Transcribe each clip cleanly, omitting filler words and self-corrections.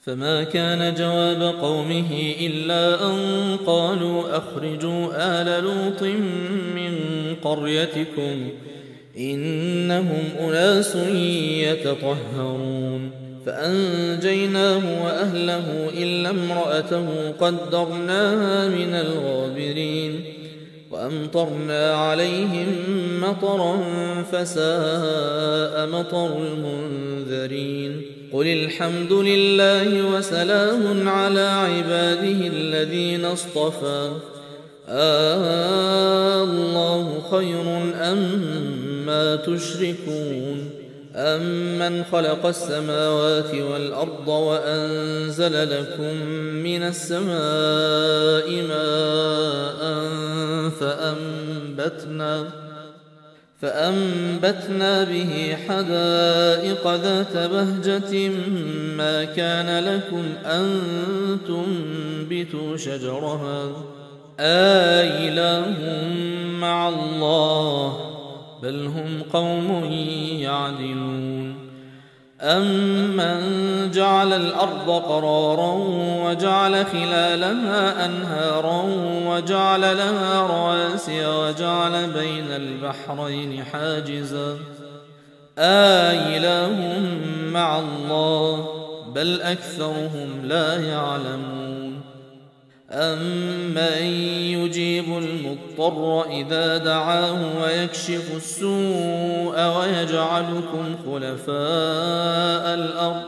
فما كان جواب قومه إلا أن قالوا أخرجوا آل لوط من قريتكم إنهم أناس يتطهرون فأنجيناه وأهله إلا امرأته قدرناها من الغابرين وأمطرنا عليهم مطرا فساء مطر المنذرين قل الحمد لله وسلام على عباده الذين اصطفى الله خير أما تشركون أمن خلق السماوات والأرض وأنزل لكم من السماء ماء فأنبتنا به حدائق ذات بهجة ما كان لكم أن تنبتوا شجرها أإله مع الله بل هم قوم يعدلون أمن جعل الأرض قرارا وجعل خلالها أنهارا وجعل لها رواسي وجعل بين البحرين حاجزا أإله مع الله بل أكثرهم لا يعلمون أمن يجيب المضطر إذا دعاه ويكشف السوء ويجعلكم خلفاء الأرض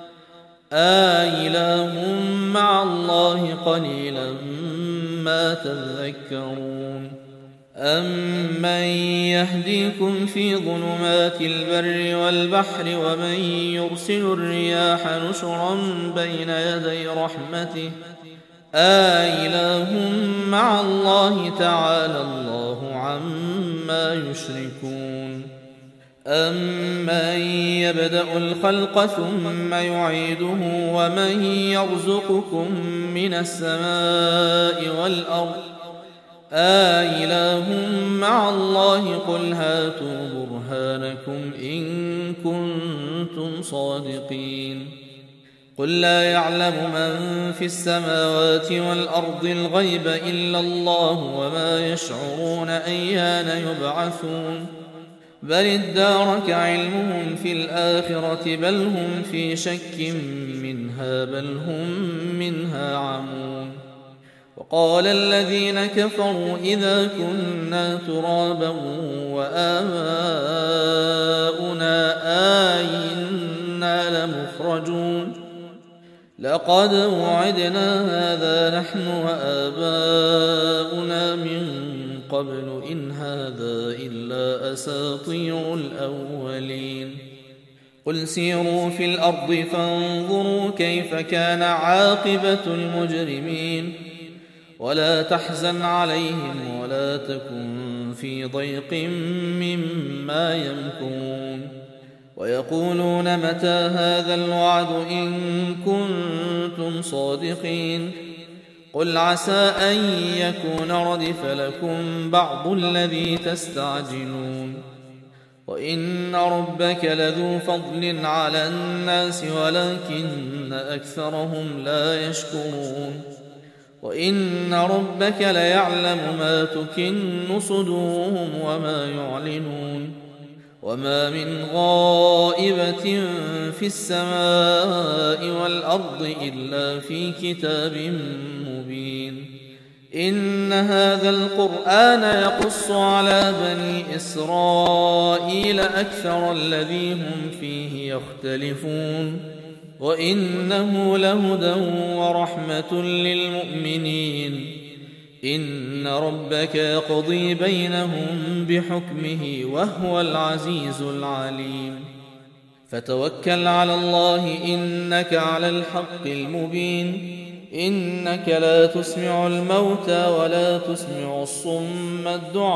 أإله مع الله قليلا ما تذكرون أمن يهديكم في ظلمات البر والبحر ومن يرسل الرياح نشرا بين يدي رحمته أإله مع الله تعالى الله عما يشركون أمن يبدأ الخلق ثم يعيده ومن يرزقكم من السماء والأرض أإله مع الله قل هاتوا برهانكم إن كنتم صادقين قل لا يعلم من في السماوات والأرض الغيب إلا الله وما يشعرون أيان يبعثون بل ادارك علمهم في الآخرة بل هم في شك منها بل هم منها عمون وقال الذين كفروا إذا كنا ترابا وآباؤنا أئنا لمخرجون لقد وعدنا هذا نحن وآباؤنا من قبل إن هذا إلا أساطير الأولين قل سيروا في الأرض فانظروا كيف كان عاقبة المجرمين ولا تحزن عليهم ولا تكن في ضيق مما يمكرون ويقولون متى هذا الوعد إن كنتم صادقين قل عسى أن يكون ردف لكم بعض الذي تستعجلون وإن ربك لذو فضل على الناس ولكن أكثرهم لا يشكرون وإن ربك ليعلم ما تكن صدورهم وما يعلنون وما من غائبة في السماء والأرض إلا في كتاب مبين إن هذا القرآن يقص على بني إسرائيل أكثر الذي هم فيه يختلفون وإنه لهدى ورحمة للمؤمنين إن ربك يقضي بينهم بحكمه وهو العزيز العليم فتوكل على الله إنك على الحق المبين إنك لا تسمع الموتى ولا تسمع الصم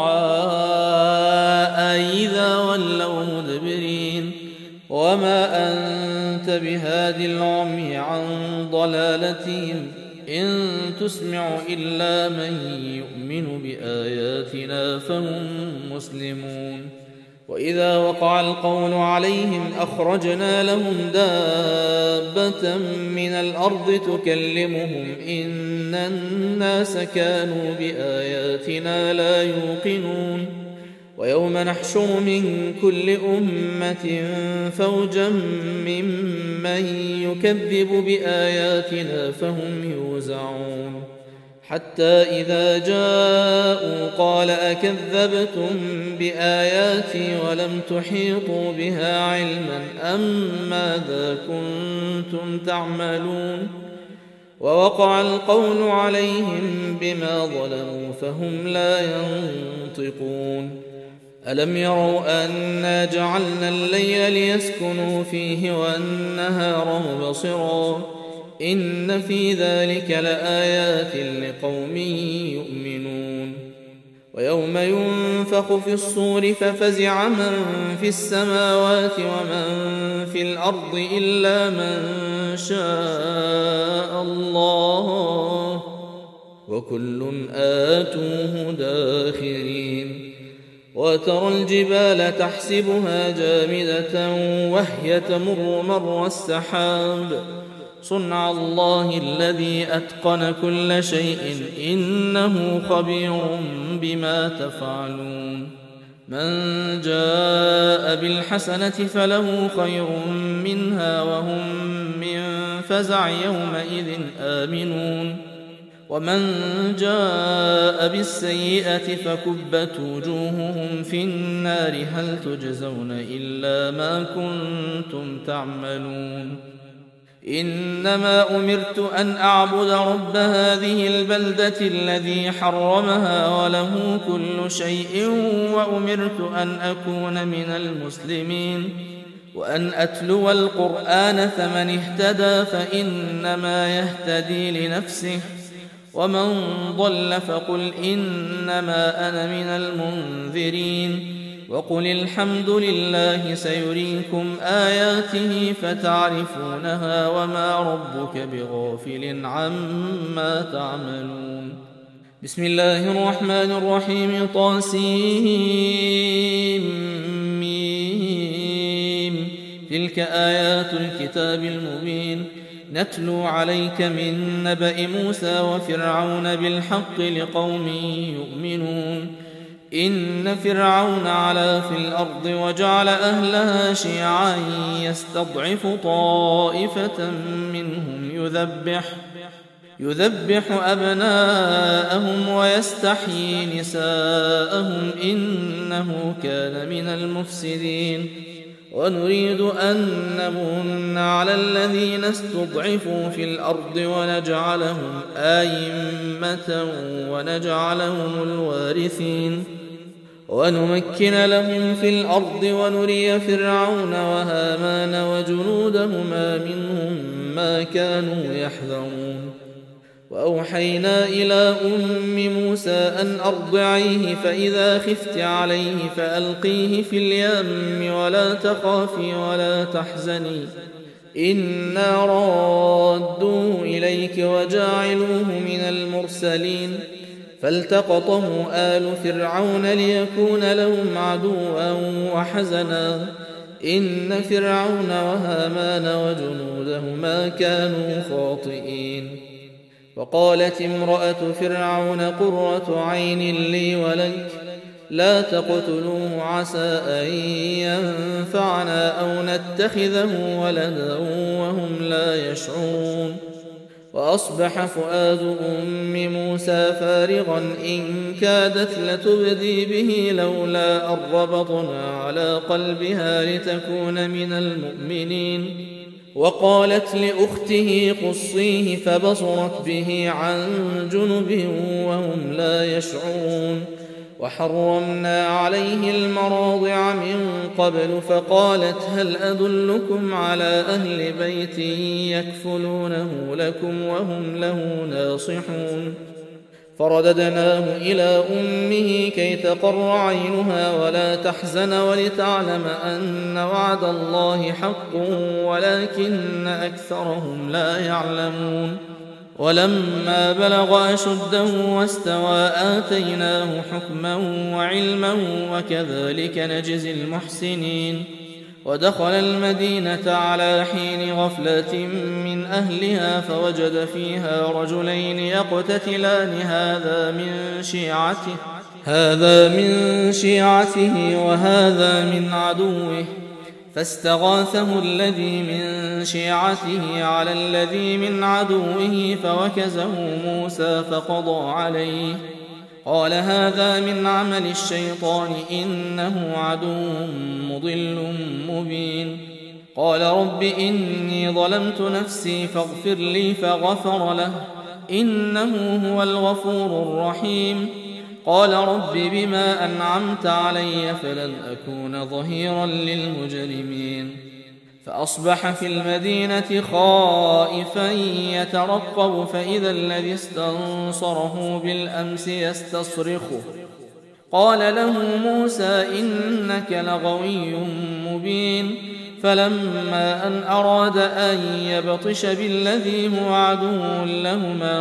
الدعاء إذا ولوا مدبرين وما أنت بهادي العمي عن ضلالتهم إن تسمع إلا من يؤمن بآياتنا فهم مسلمون وإذا وقع القول عليهم أخرجنا لهم دابة من الأرض تكلمهم إن الناس كانوا بآياتنا لا يوقنون ويوم نحشر من كل أمة فوجا ممن يكذب بآياتنا فهم يوزعون حتى إذا جاءوا قال أكذبتم بآياتي ولم تحيطوا بها علما أم ماذا كنتم تعملون ووقع القول عليهم بما ظلموا فهم لا ينطقون ألم يروا أنا جعلنا الليل ليسكنوا فيه والنهار مبصرا إن في ذلك لآيات لقوم يؤمنون ويوم ينفخ في الصور ففزع من في السماوات ومن في الأرض إلا من شاء الله وكل آتوه داخرين وترى الجبال تحسبها جامدة وهي تمر مر السحاب صنع الله الذي أتقن كل شيء إنه خبير بما تفعلون من جاء بالحسنة فله خير منها وهم من فزع يومئذ آمنون ومن جاء بالسيئة فكبت وجوههم في النار هل تجزون إلا ما كنتم تعملون إنما أمرت أن أعبد رب هذه البلدة الذي حرمها وله كل شيء وأمرت أن أكون من المسلمين وأن أتلو القرآن فمن اهتدى فإنما يهتدي لنفسه ومن ضل فقل إنما أنا من المنذرين وقل الحمد لله سيريكم آياته فتعرفونها وما ربك بغافل عما تعملون بسم الله الرحمن الرحيم طاسيم تلك آيات الكتاب المبين نتلو عليك من نبأ موسى وفرعون بالحق لقوم يؤمنون إن فرعون علا في الأرض وجعل أهلها شيعا يستضعف طائفة منهم يذبح أبناءهم ويستحيي نساءهم إنه كان من المفسدين ونريد أن نمن على الذين استضعفوا في الأرض ونجعلهم أئمة ونجعلهم الوارثين ونمكن لهم في الأرض ونري فرعون وهامان وجنودهما منهم ما كانوا يحذرون وأوحينا إلى أم موسى أن أرضعيه فإذا خفت عليه فألقيه في اليم ولا تخافي ولا تحزني إنا رادوه إليك وجاعلوه من المرسلين فالتقطه آل فرعون ليكون لهم عدوا وحزنا إن فرعون وهامان وجنودهما كانوا خاطئين وقالت امرأة فرعون قرة عين لي ولك لا تقتلوه عسى أن ينفعنا أو نتخذه ولدا وهم لا يشعرون وأصبح فؤاد أم موسى فارغا إن كادت لتبدي به لولا أن ربطنا على قلبها لتكون من المؤمنين وقالت لأخته قصيه فبصرت به عن جنب وهم لا يشعرون وحرمنا عليه المراضع من قبل فقالت هل أدلكم على أهل بيت يكفلونه لكم وهم له ناصحون فرددناه إلى أمه كي تقر عينها ولا تحزن ولتعلم أن وعد الله حق ولكن أكثرهم لا يعلمون ولما بلغ أشده واستوى آتيناه حكما وعلما وكذلك نجزي المحسنين. ودخل المدينة على حين غفلة من أهلها فوجد فيها رجلين يقتتلان هذا من شيعته وهذا من عدوه، فاستغاثه الذي من شيعته على الذي من عدوه فوكزه موسى فقضى عليه. قال هذا من عمل الشيطان إنه عدو مضل مبين. قال رب إني ظلمت نفسي فاغفر لي فغفر له إنه هو الغفور الرحيم. قال رب بما أنعمت علي فلن أكون ظهيرا للمجرمين. فأصبح في المدينة خائفا يترقب فإذا الذي استنصره بالأمس يستصرخه. قال له موسى إنك لغوي مبين. فلما أن أراد أن يبطش بالذي هو عدو لهما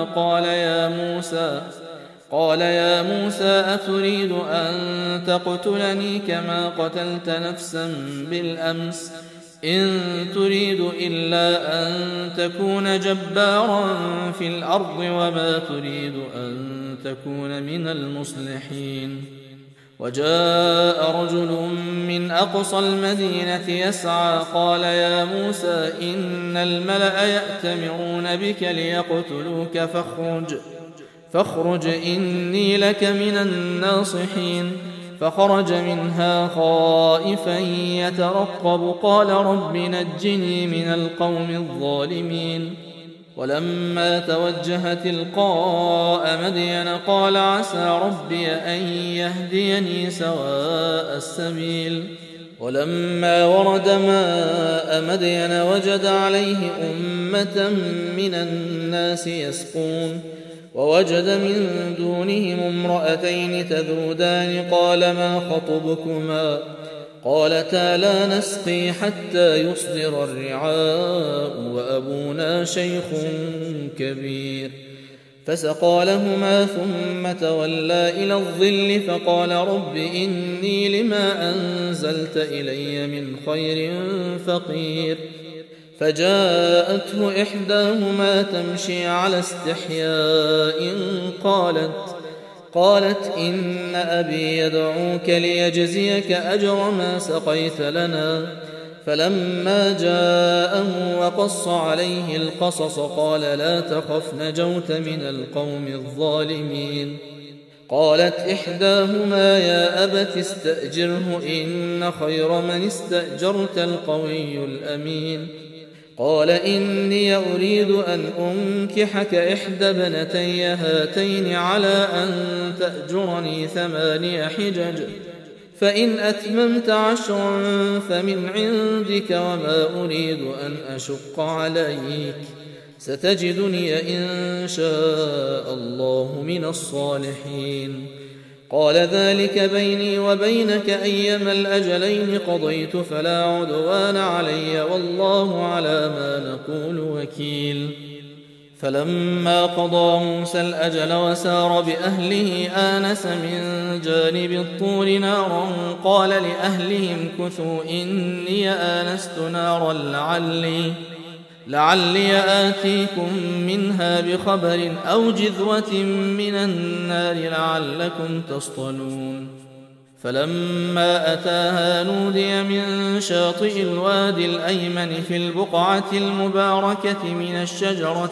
قال يا موسى أتريد أن تقتلني كما قتلت نفسا بالأمس إن تريد إلا أن تكون جبارا في الأرض وما تريد أن تكون من المصلحين. وجاء رجل من أقصى المدينة يسعى قال يا موسى إن الملأ يأتمرون بك ليقتلوك فاخرج إني لك من الناصحين. فخرج منها خائفا يترقب قال رب نجني من القوم الظالمين. ولما توجه تلقاء مدين قال عسى ربي أن يهديني سواء السبيل. ولما ورد ماء مدين وجد عليه أمة من الناس يسقون ووجد من دونهم امرأتين تذودان قال ما خطبكما قالتا لا نسقي حتى يصدر الرعاء وأبونا شيخ كبير. فسقى لهما ثم تولى إلى الظل فقال رب إني لما أنزلت إلي من خير فقير. فجاءته إحداهما تمشي على استحياء قالت إن أبي يدعوك ليجزيك أجر ما سقيت لنا. فلما جاءه وقص عليه القصص قال لا تخف نجوت من القوم الظالمين. قالت إحداهما يا أبت استأجره إن خير من استأجرت القوي الأمين. قال إني أريد أن أنكحك إحدى ابنتي هاتين على أن تأجرني 8 حجج فإن أتممت 10 فمن عندك وما أريد أن أشق عليك ستجدني إن شاء الله من الصالحين. قال ذلك بيني وبينك أيما الأجلين قضيت فلا عدوان علي والله على ما نقول وكيل. فلما قضى موسى الأجل وسار بأهله آنس من جانب الطور نارا قال لأهلهم كثوا إني آنست نارا لعلي آتيكم منها بخبر أو جذوة من النار لعلكم تصطلون. فلما أتاها نودي من شاطئ الوادي الأيمن في البقعة المباركة من الشجرة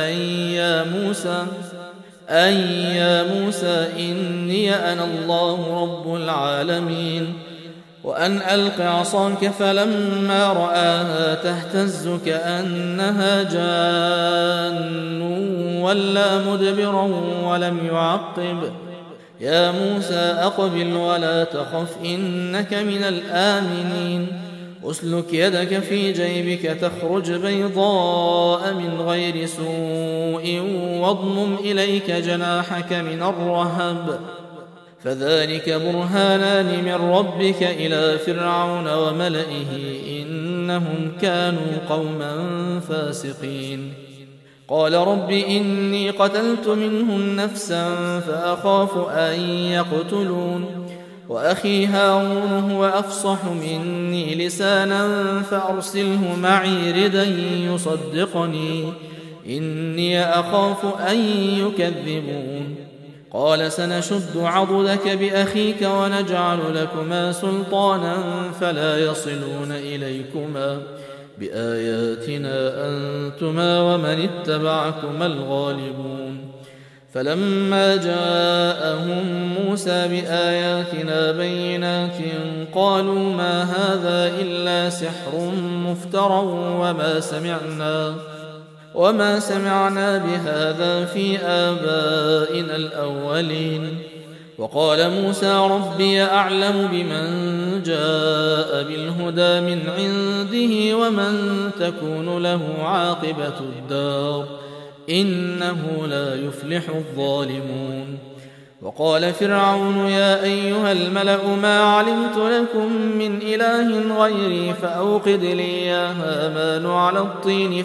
أي يا موسى إني أنا الله رب العالمين وأن ألق عصاك فلما رآها تهتز كأنها جان ولا مدبرا ولم يعقب يا موسى أقبل ولا تخف إنك من الآمنين. أسلك يدك في جيبك تخرج بيضاء من غير سوء واضمم إليك جناحك من الرهب فذلك برهانان من ربك إلى فرعون وملئه إنهم كانوا قوما فاسقين. قال رب إني قتلت منهم نفسا فأخاف أن يقتلون وأخي هارون هو أفصح مني لسانا فأرسله معي ردا يصدقني إني أخاف أن يكذبون قال سنشد عضدك بأخيك ونجعل لكما سلطانا فلا يصلون إليكما بآياتنا أنتما ومن اتبعكما الغالبون فلما جاءهم موسى بآياتنا بينات قالوا ما هذا إلا سحر مفترى وما سمعنا بهذا في آبائنا الأولين وقال موسى ربي أعلم بمن جاء بالهدى من عنده ومن تكون له عاقبة الدار إنه لا يفلح الظالمون وقال فرعون يا أيها الملأ ما علمت لكم من إله غيري فأوقد لي يا هامان على الطين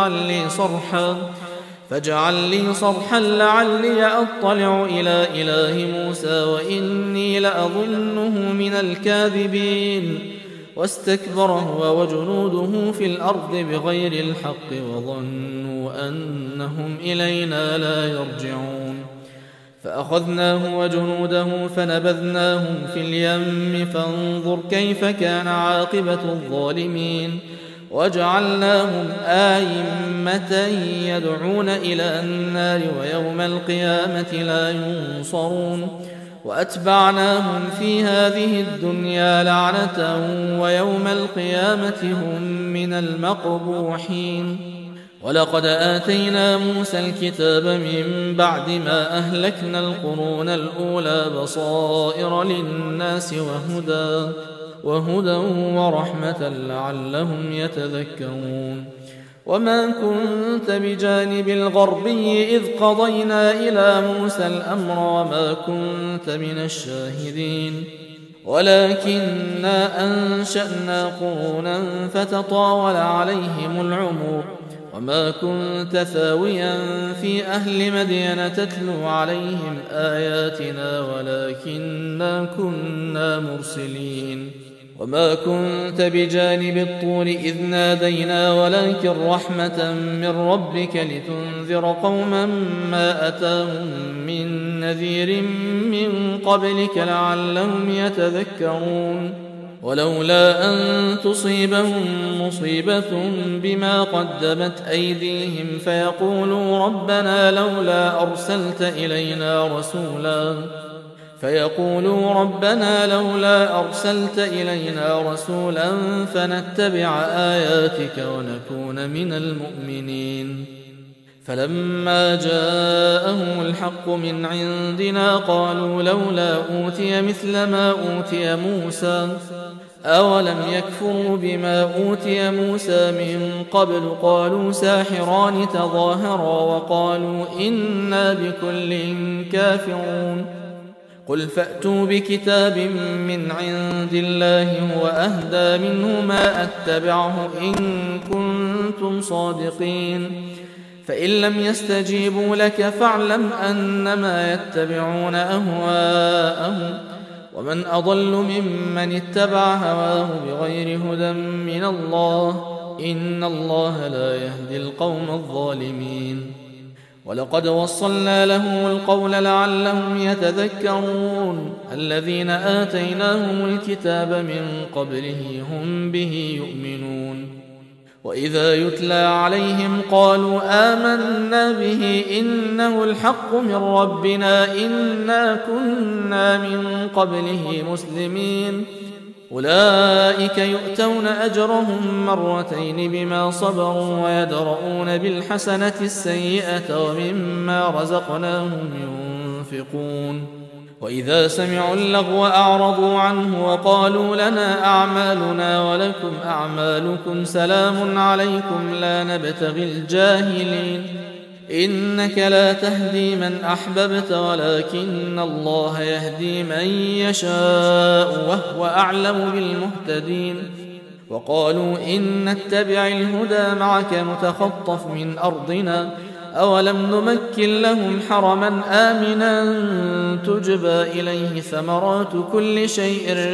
فاجعل لي صرحا لعلي أطلع إلى إله موسى وإني لأظنه من الكاذبين واستكبر هو وجنوده في الأرض بغير الحق وظنوا أنهم إلينا لا يرجعون فأخذناه وجنوده فنبذناهم في اليم فانظر كيف كان عاقبة الظالمين وجعلناهم آئمة يدعون إلى النار ويوم القيامة لا ينصرون وأتبعناهم في هذه الدنيا لعنة ويوم القيامة هم من المقبوحين ولقد آتينا موسى الكتاب من بعد ما أهلكنا القرون الأولى بصائر للناس وهدى ورحمة لعلهم يتذكرون وما كنت بجانب الغربي إذ قضينا إلى موسى الأمر وما كنت من الشاهدين ولكننا أنشأنا قرونا فتطاول عليهم العمر وما كنت ثاويا في أهل مدين تتلو عليهم آياتنا ولكننا كنا مرسلين وما كنت بجانب الطور إذ نادينا ولكن رحمة من ربك لتنذر قوما ما أتاهم من نذير من قبلك لعلهم يتذكرون ولولا أن تصيبهم مصيبة بما قدمت أيديهم فيقولوا ربنا لولا أرسلت إلينا رسولا فنتبع آياتك ونكون من المؤمنين فلما جاءهم الحق من عندنا قالوا لولا أوتي مثل ما أوتي موسى أولم يكفروا بما أوتي موسى من قبل قالوا ساحران تظاهرا وقالوا إنا بكل كافرون قل فأتوا بكتاب من عند الله هو أهدى منه ما أتبعه إن كنتم صادقين فإن لم يستجيبوا لك فاعلم أنما يتبعون أهواءهم ومن أضل ممن اتبع هواه بغير هدى من الله إن الله لا يهدي القوم الظالمين ولقد وصلنا لهم القول لعلهم يتذكرون الذين آتيناهم الكتاب من قبله هم به يؤمنون وإذا يتلى عليهم قالوا آمنا به إنه الحق من ربنا إنا كنا من قبله مسلمين أولئك يؤتون أجرهم مرتين بما صبروا ويدرؤون بالحسنة السيئة ومما رزقناهم ينفقون وإذا سمعوا اللغو أعرضوا عنه وقالوا لنا أعمالنا ولكم أعمالكم سلام عليكم لا نبتغي الجاهلين إنك لا تهدي من أحببت ولكن الله يهدي من يشاء وهو أعلم بالمهتدين وقالوا إن نتبع الهدى معك نتخطف من أرضنا أولم نمكن لهم حرما آمنا تجبى إليه ثمرات كل شيء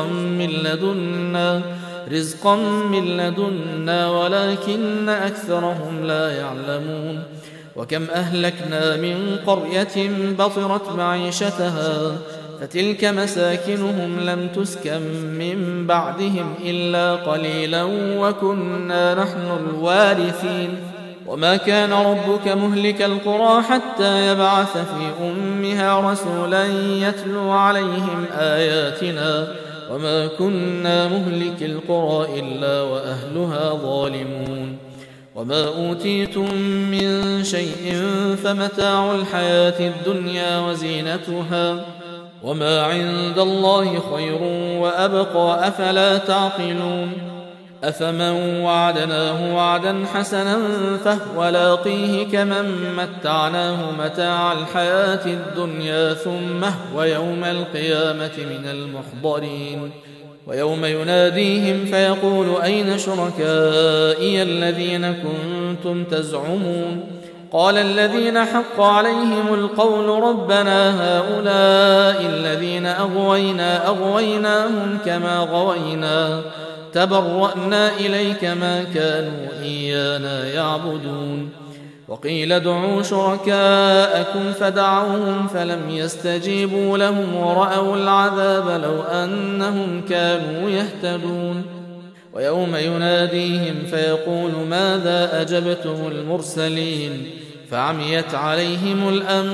رزقا من لدنا ولكن أكثرهم لا يعلمون وكم أهلكنا من قرية بطرت معيشتها فتلك مساكنهم لم تسكن من بعدهم إلا قليلا وكنا نحن الوارثين وما كان ربك مهلك القرى حتى يبعث في أمها رسولا يتلو عليهم آياتنا وما كنا مهلك القرى إلا وأهلها ظالمون وما أوتيتم من شيء فمتاع الحياة الدنيا وزينتها وما عند الله خير وأبقى أفلا تعقلون أفمن وعدناه وعدا حسنا فهو لاقيه كمن متعناه متاع الحياة الدنيا ثم هو يوم القيامة من المحضرين ويوم يناديهم فيقول أين شركائي الذين كنتم تزعمون قال الذين حق عليهم القول ربنا هؤلاء الذين أغويناهم كما غوينا تبرأنا إليك ما كانوا إيانا يعبدون وقيل ادعوا شركاءكم فدعوهم فلم يستجيبوا لهم ورأوا العذاب لو أنهم كانوا يهتدون ويوم يناديهم فيقول ماذا أجبتم المرسلين فعميت عليهم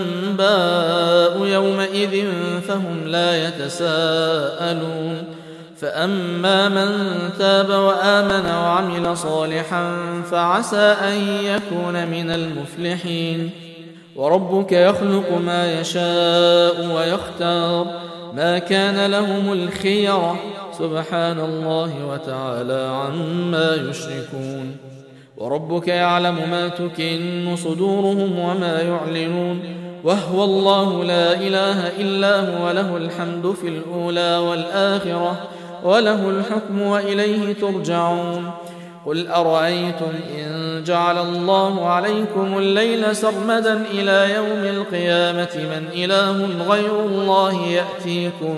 الأنباء يومئذ فهم لا يتساءلون فأما من تاب وآمن وعمل صالحا فعسى أن يكون من المفلحين وربك يخلق ما يشاء ويختار ما كان لهم الخيرة سبحان الله وتعالى عما يشركون وربك يعلم ما تكن صدورهم وما يعلنون وهو الله لا إله إلا هو له الحمد في الأولى والآخرة وله الحكم وإليه ترجعون قل أرأيتم إن جعل الله عليكم الليل سرمدا إلى يوم القيامة من إله غير الله يأتيكم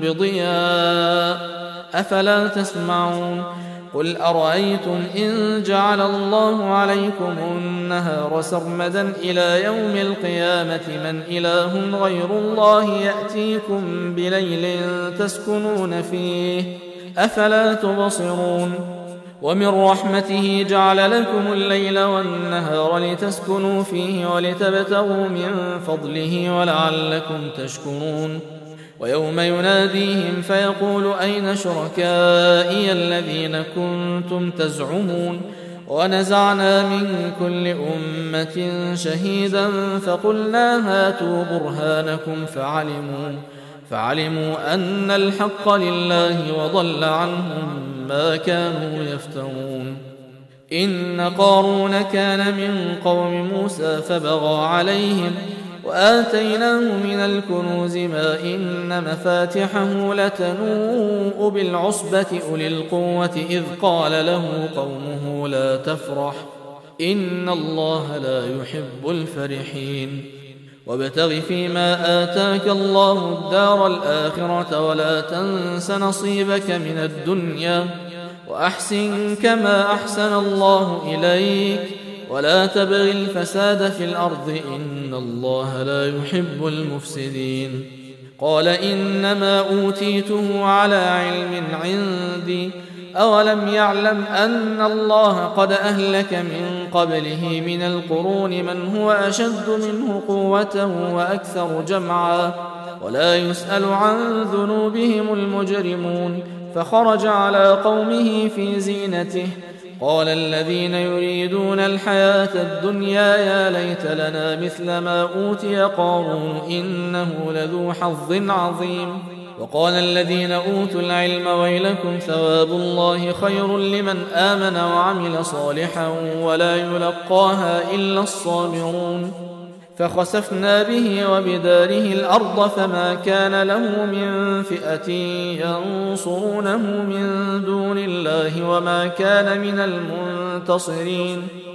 بضياء أفلا تسمعون قل أرأيتم إن جعل الله عليكم النهار سرمدا إلى يوم القيامة من إله غير الله يأتيكم بليل تسكنون فيه أفلا تبصرون ومن رحمته جعل لكم الليل والنهار لتسكنوا فيه ولتبتغوا من فضله ولعلكم تشكرون ويوم يناديهم فيقول أين شركائي الذين كنتم تزعمون ونزعنا من كل أمة شهيدا فقلنا هاتوا برهانكم فعلموا أن الحق لله وضل عنهم ما كانوا يفترون إن قارون كان من قوم موسى فبغى عليهم وآتيناه من الكنوز ما إن مفاتحه لتنوء بالعصبة أولي القوة إذ قال له قومه لا تفرح إن الله لا يحب الفرحين وابتغ فيما آتاك الله الدار الآخرة ولا تنس نصيبك من الدنيا وأحسن كما أحسن الله إليك ولا تبغ الفساد في الأرض إن الله لا يحب المفسدين قال إنما أوتيته على علم عندي أولم يعلم أن الله قد أهلك من قبله من القرون من هو أشد منه قوة وأكثر جمعا ولا يسأل عن ذنوبهم المجرمون فخرج على قومه في زينته قال الذين يريدون الحياة الدنيا يا ليت لنا مثل ما أوتي قارون إنه لذو حظ عظيم وقال الذين أوتوا العلم ويلكم ثواب الله خير لمن آمن وعمل صالحا ولا يلقاها إلا الصابرون فخسفنا به وبداره الأرض فما كان له من فئة ينصرونه من دون الله وما كان من المنتصرين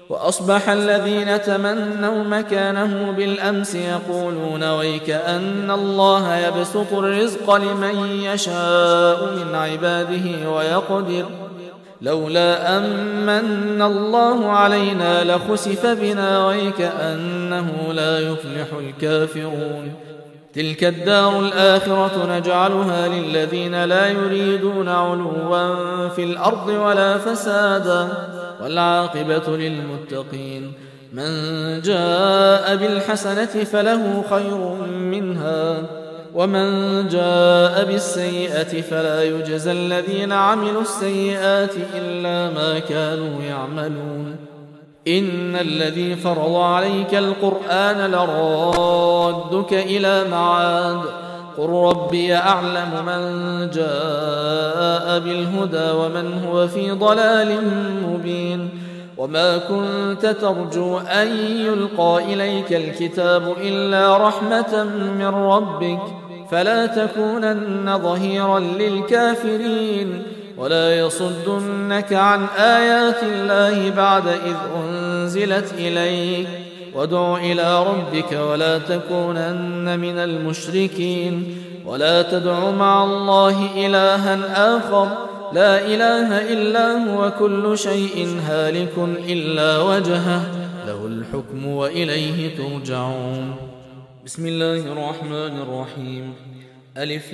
وأصبح الذين تمنوا مكانه بالأمس يقولون ويك أن الله يبسط الرزق لمن يشاء من عباده ويقدر لولا أمن الله علينا لخسف بنا ويك أنه لا يفلح الكافرون تلك الدار الآخرة نجعلها للذين لا يريدون علوا في الأرض ولا فسادا والعاقبة للمتقين من جاء بالحسنة فله خير منها ومن جاء بالسيئة فلا يجزى الذين عملوا السيئات إلا ما كانوا يعملون إن الذي فرض عليك القرآن لرادك إلى معاد قل ربي أعلم من جاء بالهدى ومن هو في ضلال مبين وما كنت ترجو أن يلقى إليك الكتاب إلا رحمة من ربك فلا تكونن ظهيرا للكافرين ولا يصدنك عن آيات الله بعد إذ أنزلت إليك وادع إلى ربك ولا تكونن من المشركين ولا تدع مع الله إلها آخر لا إله إلا هو كل شيء هالك إلا وجهه له الحكم وإليه ترجعون بسم الله الرحمن الرحيم ألف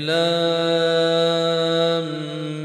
لام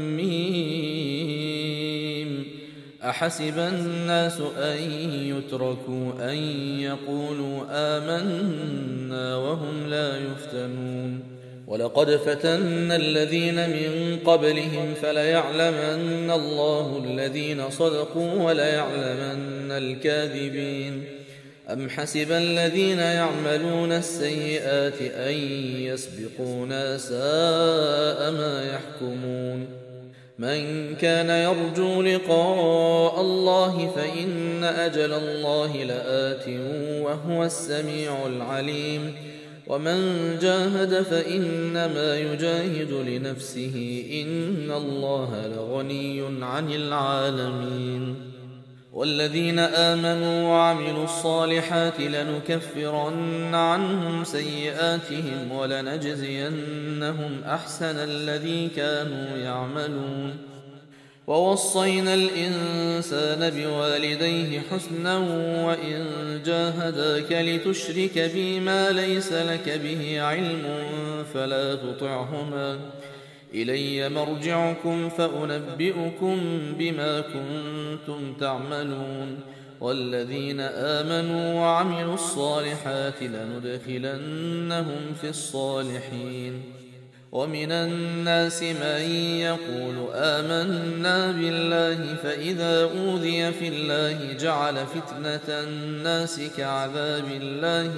ميم أحسب الناس أن يتركوا أن يقولوا آمنا وهم لا يفتنون ولقد فتنا الذين من قبلهم فليعلمن الله الذين صدقوا وليعلمن الكاذبين أم حسب الذين يعملون السيئات أن يسبقونا ساء ما يحكمون من كان يرجو لقاء الله فإن أجل الله لآت وهو السميع العليم ومن جاهد فإنما يجاهد لنفسه إن الله لغني عن العالمين والذين آمنوا وعملوا الصالحات لنكفرن عنهم سيئاتهم ولنجزينهم أحسن الذي كانوا يعملون ووصينا الإنسان بوالديه حسنا وإن جاهداك لتشرك بي ما ليس لك به علم فلا تطعهما إلي مرجعكم فأنبئكم بما كنتم تعملون والذين آمنوا وعملوا الصالحات لندخلنهم في الصالحين ومن الناس من يقول آمنا بالله فإذا أوذي في الله جعل فتنة الناس كعذاب الله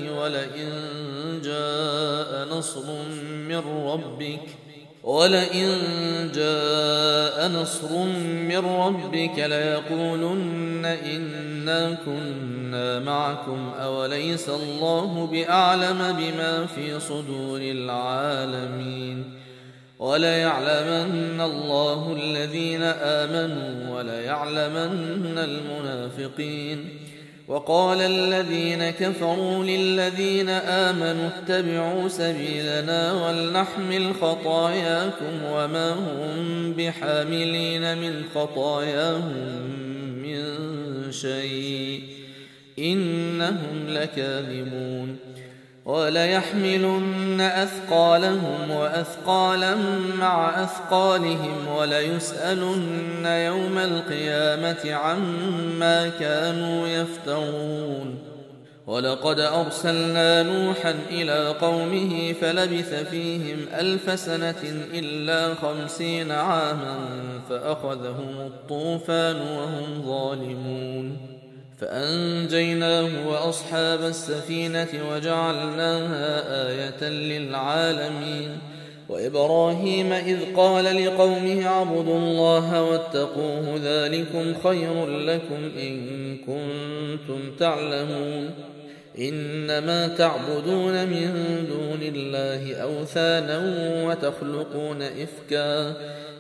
ولئن جاء نصر من ربك ليقولن إنا كنا معكم أوليس الله بأعلم بما في صدور العالمين وليعلمن الله الذين آمنوا وليعلمن المنافقين وقال الذين كفروا للذين آمنوا اتبعوا سبيلنا ولنحمل خطاياكم وما هم بحاملين من خطاياهم من شيء إنهم لكاذبون وليحملن أثقالهم وأثقالا مع أثقالهم وليسألن يوم القيامة عما كانوا يفترون ولقد أرسلنا نوحا إلى قومه فلبث فيهم 1000 سنة إلا 50 عاما فأخذهم الطوفان وهم ظالمون فأنجيناه وأصحاب السفينة وجعلناها آية للعالمين وإبراهيم إذ قال لقومه اعبدوا الله واتقوه ذلكم خير لكم إن كنتم تعلمون إنما تعبدون من دون الله أوثانا وتخلقون إفكا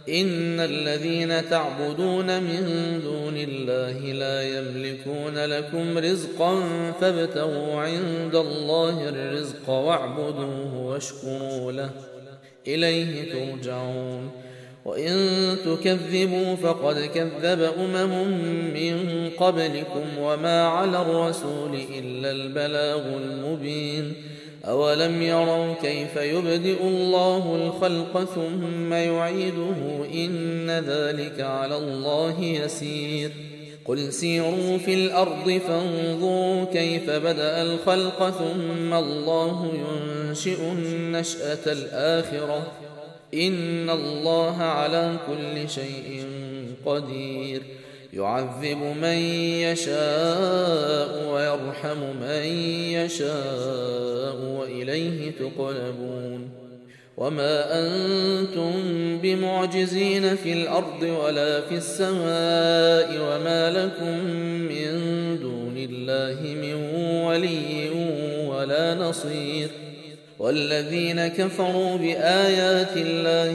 إن الذين تعبدون من دون الله لا يملكون لكم رزقا فابتغوا عند الله الرزق واعبدوه واشكروا له إليه ترجعون وإن تكذبوا فقد كذب من قبلكم وما على الرسول إلا البلاغ المبين أولم يروا كيف يبدئ الله الخلق ثم يعيده إن ذلك على الله يسير قل سيروا في الأرض فانظروا كيف بدأ الخلق ثم الله ينشئ النشأة الآخرة إن الله على كل شيء قدير يعذب من يشاء ويرحم من يشاء وإليه تقلبون وما أنتم بمعجزين في الأرض ولا في السماء وما لكم من دون الله من ولي ولا نصير والذين كفروا بآيات الله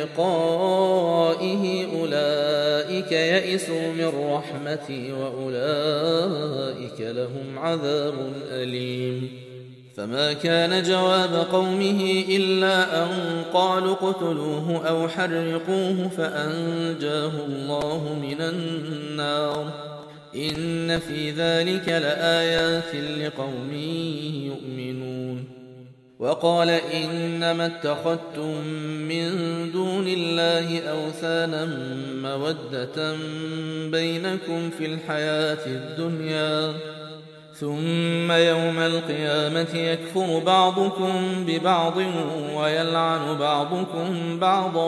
ولقائه أولئك يئسوا من رحمتي وأولئك لهم عذاب أليم فما كان جواب قومه إلا أن قالوا اقتلوه أو حرقوه فأنجاه الله من النار إن في ذلك لآيات لقوم يؤمنون وقال إنما اتخذتم من دون الله أوثانا مودة بينكم في الحياة الدنيا ثم يوم القيامة يكفر بعضكم ببعض ويلعن بعضكم بعضا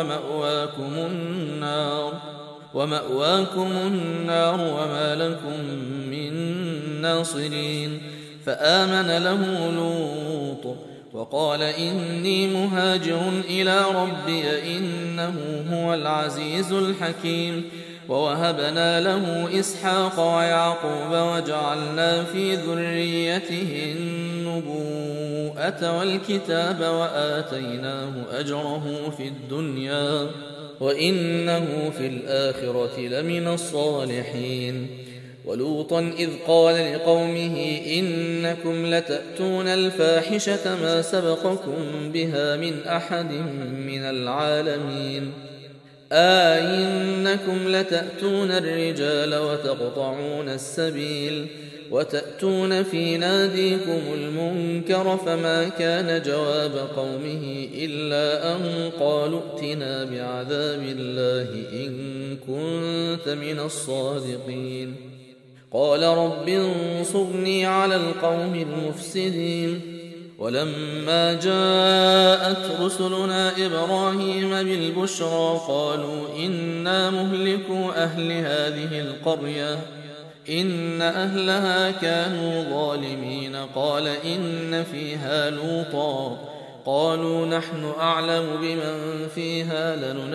ومأواكم النار وما لكم من ناصرين فآمن له لوط وقال إني مهاجر إلى ربي إنه هو العزيز الحكيم ووهبنا له إسحاق ويعقوب وجعلنا في ذريته النبوءة والكتاب وآتيناه أجره في الدنيا وإنه في الآخرة لمن الصالحين ولوطا إذ قال لقومه إنكم لتأتون الفاحشة ما سبقكم بها من أحد من العالمين إنكم لتأتون الرجال وتقطعون السبيل وتأتون في ناديكم المنكر فما كان جواب قومه إلا أن قالوا ائتنا بعذاب الله إن كنت من الصادقين قال رب انصرني على القوم المفسدين ولما جاءت رسلنا إبراهيم بالبشرى قالوا إنا مهلكو أهل هذه القرية إن أهلها كانوا ظالمين قال إن فيها لوطا قالوا نحن أعلم بمن فيها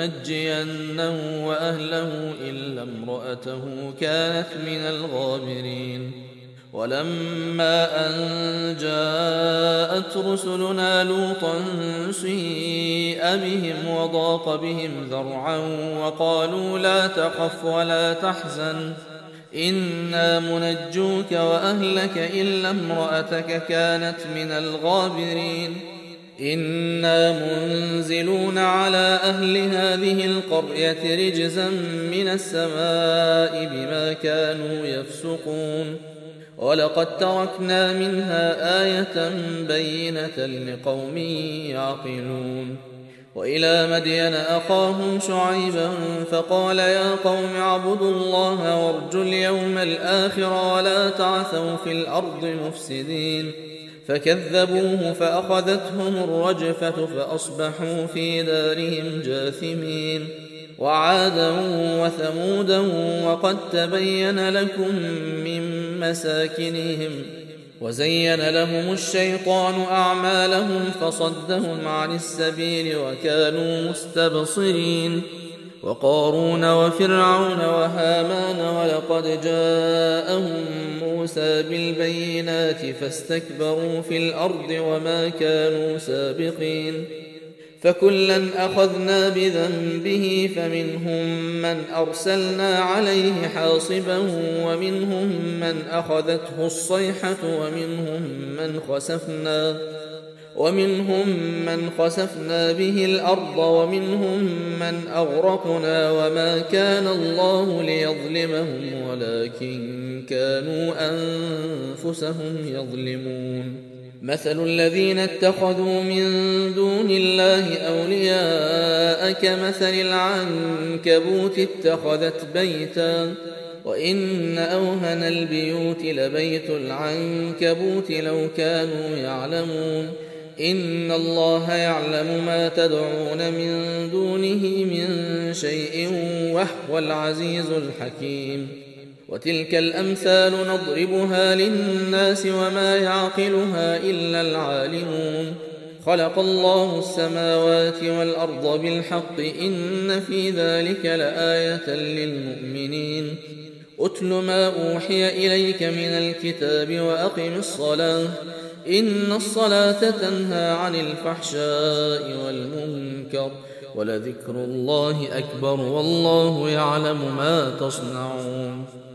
لننجينه وأهله إلا امرأته كانت من الغابرين ولما أن جاءت رسلنا لوطا سيء بهم وضاق بهم ذرعا وقالوا لا تخف ولا تحزن إنا منجوك وأهلك إلا امرأتك كانت من الغابرين إنا منزلون على أهل هذه القرية رجزا من السماء بما كانوا يفسقون ولقد تركنا منها آية بينة لقوم يعقلون وإلى مدين أخاهم شعيبا فقال يا قوم اعبدوا الله وارجوا اليوم الآخر ولا تعثوا في الأرض مفسدين فكذبوه فأخذتهم الرجفة فأصبحوا في دارهم جاثمين وعادا وثمودا وقد تبين لكم من مساكنهم وزين لهم الشيطان أعمالهم فصدهم عن السبيل وكانوا مستبصرين وقارون وفرعون وهامان ولقد جاءهم موسى بالبينات فاستكبروا في الأرض وما كانوا سابقين فكلا أخذنا بذنبه فمنهم من أرسلنا عليه حاصبا ومنهم من أخذته الصيحة ومنهم من خسفنا به الأرض ومنهم من أغرقنا وما كان الله ليظلمهم ولكن كانوا أنفسهم يظلمون مثل الذين اتخذوا من دون الله أولياء كمثل العنكبوت اتخذت بيتا وإن أوهن البيوت لبيت العنكبوت لو كانوا يعلمون إن الله يعلم ما تدعون من دونه من شيء وهو العزيز الحكيم وتلك الأمثال نضربها للناس وما يعقلها إلا العالمون خلق الله السماوات والأرض بالحق إن في ذلك لآية للمؤمنين أتل ما أوحي إليك من الكتاب وأقم الصلاة إن الصلاة تنهى عن الفحشاء والمنكر ولذكر الله أكبر والله يعلم ما تصنعون